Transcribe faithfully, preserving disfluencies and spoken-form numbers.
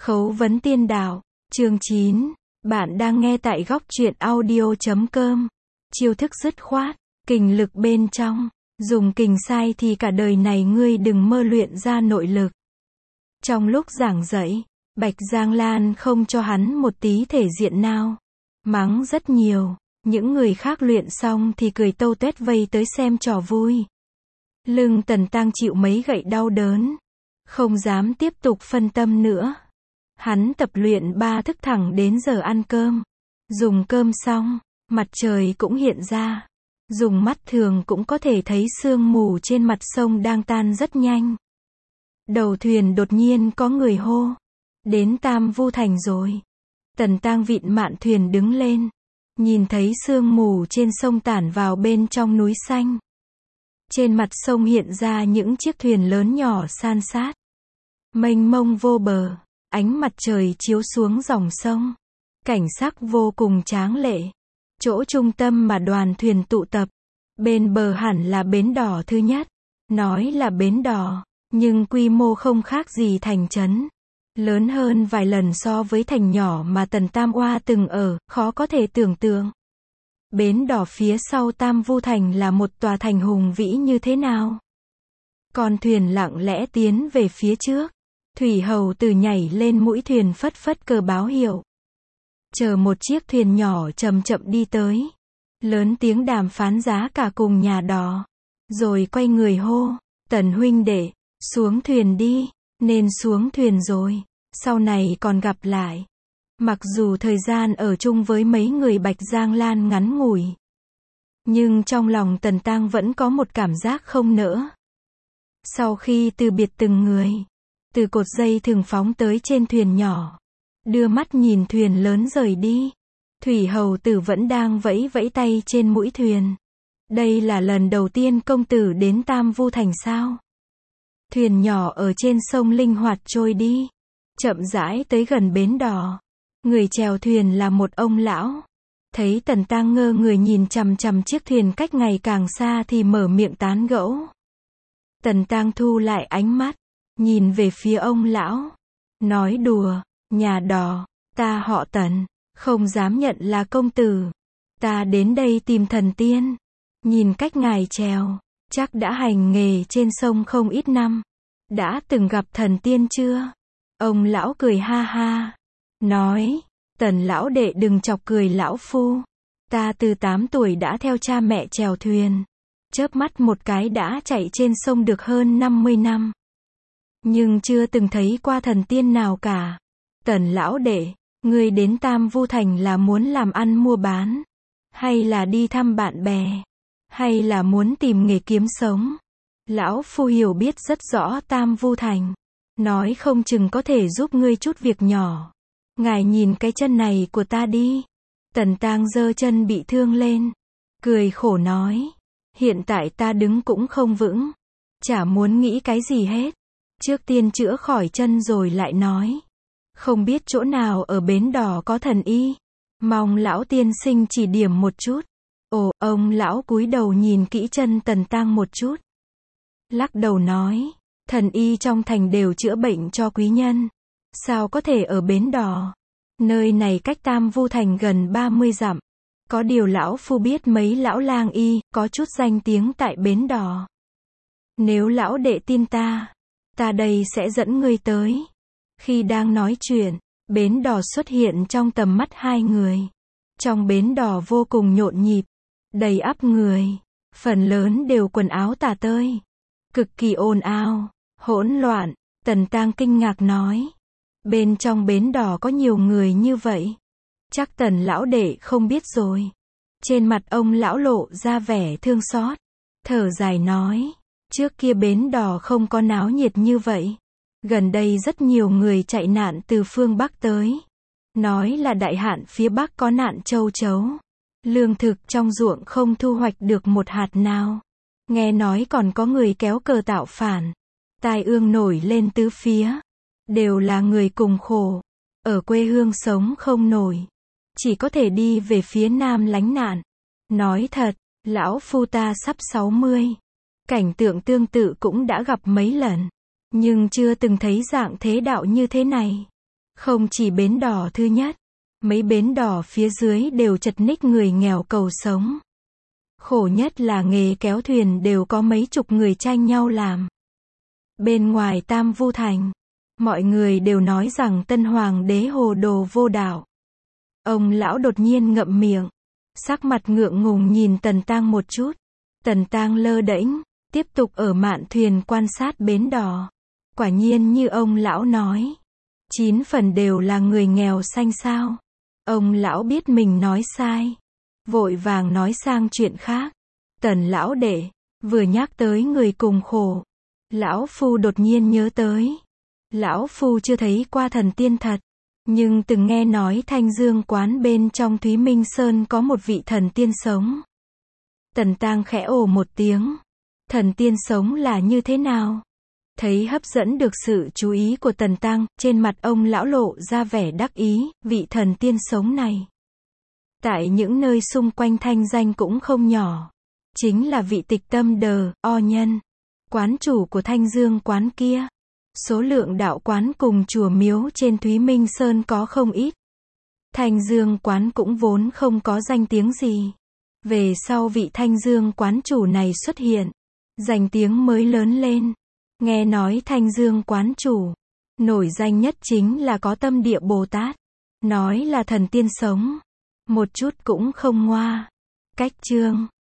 Khấu vấn tiên đạo, chương chín. Bạn đang nghe tại góc truyện audio chấm com. Chiêu thức dứt khoát, kình lực bên trong. Dùng kình sai thì cả đời này ngươi đừng mơ luyện ra nội lực. Trong lúc giảng dạy, Bạch Giang Lan không cho hắn một tí thể diện nào. Mắng rất nhiều. Những người khác luyện xong thì cười tâu tuét vây tới xem trò vui. Lưng Tần Tăng chịu mấy gậy đau đớn. Không dám tiếp tục phân tâm nữa. Hắn tập luyện ba thức thẳng đến giờ ăn cơm. Dùng cơm xong, mặt trời cũng hiện ra. Dùng mắt thường cũng có thể thấy sương mù trên mặt sông đang tan rất nhanh. Đầu thuyền đột nhiên có người hô. Đến Tam Vu Thành rồi. Tần Tăng vịn mạn thuyền đứng lên. Nhìn thấy sương mù trên sông tản vào bên trong núi xanh. Trên mặt sông hiện ra những chiếc thuyền lớn nhỏ san sát. Mênh mông vô bờ. Ánh mặt trời chiếu xuống dòng sông. Cảnh sắc vô cùng tráng lệ. Chỗ trung tâm mà đoàn thuyền tụ tập. Bên bờ hẳn là bến đò thứ nhất. Nói là bến đò, nhưng quy mô không khác gì thành trấn. Lớn hơn vài lần so với thành nhỏ mà Tần Tam Oa từng ở, khó có thể tưởng tượng. Bến đò phía sau Tam Vu Thành là một tòa thành hùng vĩ như thế nào. Con thuyền lặng lẽ tiến về phía trước. Thủy hầu từ nhảy lên mũi thuyền phất phất cờ báo hiệu. Chờ một chiếc thuyền nhỏ chậm chậm đi tới. Lớn tiếng đàm phán giá cả cùng nhà đò. Rồi quay người hô, Tần huynh đệ, xuống thuyền đi, nên xuống thuyền rồi, sau này còn gặp lại. Mặc dù thời gian ở chung với mấy người Bạch Giang Lan ngắn ngủi. Nhưng trong lòng Tần Tăng vẫn có một cảm giác không nỡ. Sau khi từ biệt từng người. Từ cột dây thường phóng tới trên thuyền nhỏ. Đưa mắt nhìn thuyền lớn rời đi. Thủy hầu tử vẫn đang vẫy vẫy tay trên mũi thuyền. Đây là lần đầu tiên công tử đến Tam Vu Thành sao? Thuyền nhỏ ở trên sông linh hoạt trôi đi. Chậm rãi tới gần bến đò. Người chèo thuyền là một ông lão. Thấy Tần Tăng ngơ người nhìn chằm chằm chiếc thuyền cách ngày càng xa thì mở miệng tán gẫu. Tần Tăng thu lại ánh mắt. Nhìn về phía ông lão. Nói đùa, nhà đò, ta họ Tần, không dám nhận là công tử. Ta đến đây tìm thần tiên. Nhìn cách ngài chèo, chắc đã hành nghề trên sông không ít năm. Đã từng gặp thần tiên chưa? Ông lão cười ha ha. Nói, Tần lão đệ đừng chọc cười lão phu. Ta từ tám tuổi đã theo cha mẹ chèo thuyền. Chớp mắt một cái đã chạy trên sông được hơn năm mươi năm. Nhưng chưa từng thấy qua thần tiên nào cả. Tần lão đệ, ngươi đến Tam Vu Thành là muốn làm ăn mua bán? Hay là đi thăm bạn bè? Hay là muốn tìm nghề kiếm sống? Lão phu hiểu biết rất rõ Tam Vu Thành. Nói không chừng có thể giúp ngươi chút việc nhỏ. Ngài nhìn cái chân này của ta đi. Tần Tăng giơ chân bị thương lên. Cười khổ nói. Hiện tại ta đứng cũng không vững. Chả muốn nghĩ cái gì hết. Trước tiên chữa khỏi chân rồi lại nói. Không biết chỗ nào ở bến đò có thần y. Mong lão tiên sinh chỉ điểm một chút. Ồ, ông lão cúi đầu nhìn kỹ chân Tần Tăng một chút. Lắc đầu nói. Thần y trong thành đều chữa bệnh cho quý nhân. Sao có thể ở bến đò? Nơi này cách Tam Vu Thành gần ba mươi dặm. Có điều lão phu biết mấy lão lang y, có chút danh tiếng tại bến đò. Nếu lão đệ tin ta, ta đây sẽ dẫn ngươi tới. Khi đang nói chuyện, bến đò xuất hiện trong tầm mắt hai người. Trong bến đò vô cùng nhộn nhịp, đầy ắp người, phần lớn đều quần áo tả tơi. Cực kỳ ồn ào, hỗn loạn. Tần Tăng kinh ngạc nói. Bên trong bến đò có nhiều người như vậy. Chắc Tần lão đệ không biết rồi. Trên mặt ông lão lộ ra vẻ thương xót. Thở dài nói. Trước kia bến đò không có náo nhiệt như vậy. Gần đây rất nhiều người chạy nạn từ phương Bắc tới. Nói là đại hạn phía Bắc có nạn châu chấu. Lương thực trong ruộng không thu hoạch được một hạt nào. Nghe nói còn có người kéo cờ tạo phản. Tai ương nổi lên tứ phía. Đều là người cùng khổ. Ở quê hương sống không nổi. Chỉ có thể đi về phía Nam lánh nạn. Nói thật, lão phu ta sắp sáu mươi. Cảnh tượng tương tự cũng đã gặp mấy lần. Nhưng chưa từng thấy dạng thế đạo như thế này. Không chỉ bến đỏ thứ nhất, mấy bến đỏ phía dưới đều chật ních người nghèo cầu sống. Khổ nhất là nghề kéo thuyền đều có mấy chục người tranh nhau làm. Bên ngoài Tam Vu Thành, mọi người đều nói rằng tân hoàng đế hồ đồ vô đạo. Ông lão đột nhiên ngậm miệng, sắc mặt ngượng ngùng nhìn Tần Tang một chút. Tần Tang lơ đễnh, tiếp tục ở mạn thuyền quan sát bến đỏ. Quả nhiên như ông lão nói, chín phần đều là người nghèo xanh sao. Ông lão biết mình nói sai, vội vàng nói sang chuyện khác. Tần lão đệ, vừa nhắc tới người cùng khổ, lão phu đột nhiên nhớ tới. Lão phu chưa thấy qua thần tiên thật, nhưng từng nghe nói Thanh Dương quán bên trong Thúy Minh Sơn có một vị thần tiên sống. Tần Tang khẽ ồ một tiếng. Thần tiên sống là như thế nào? Thấy hấp dẫn được sự chú ý của Tần Tang, trên mặt ông lão lộ ra vẻ đắc ý, vị thần tiên sống này. Tại những nơi xung quanh thanh danh cũng không nhỏ. Chính là vị Tịch Tâm Đờ, O Nhân, quán chủ của Thanh Dương quán kia. Số lượng đạo quán cùng chùa miếu trên Thúy Minh Sơn có không ít. Thanh Dương quán cũng vốn không có danh tiếng gì. Về sau vị Thanh Dương quán chủ này xuất hiện, danh tiếng mới lớn lên. Nghe nói Thanh Dương quán chủ, nổi danh nhất chính là có Tâm Địa Bồ Tát. Nói là thần tiên sống, một chút cũng không ngoa. Cách chương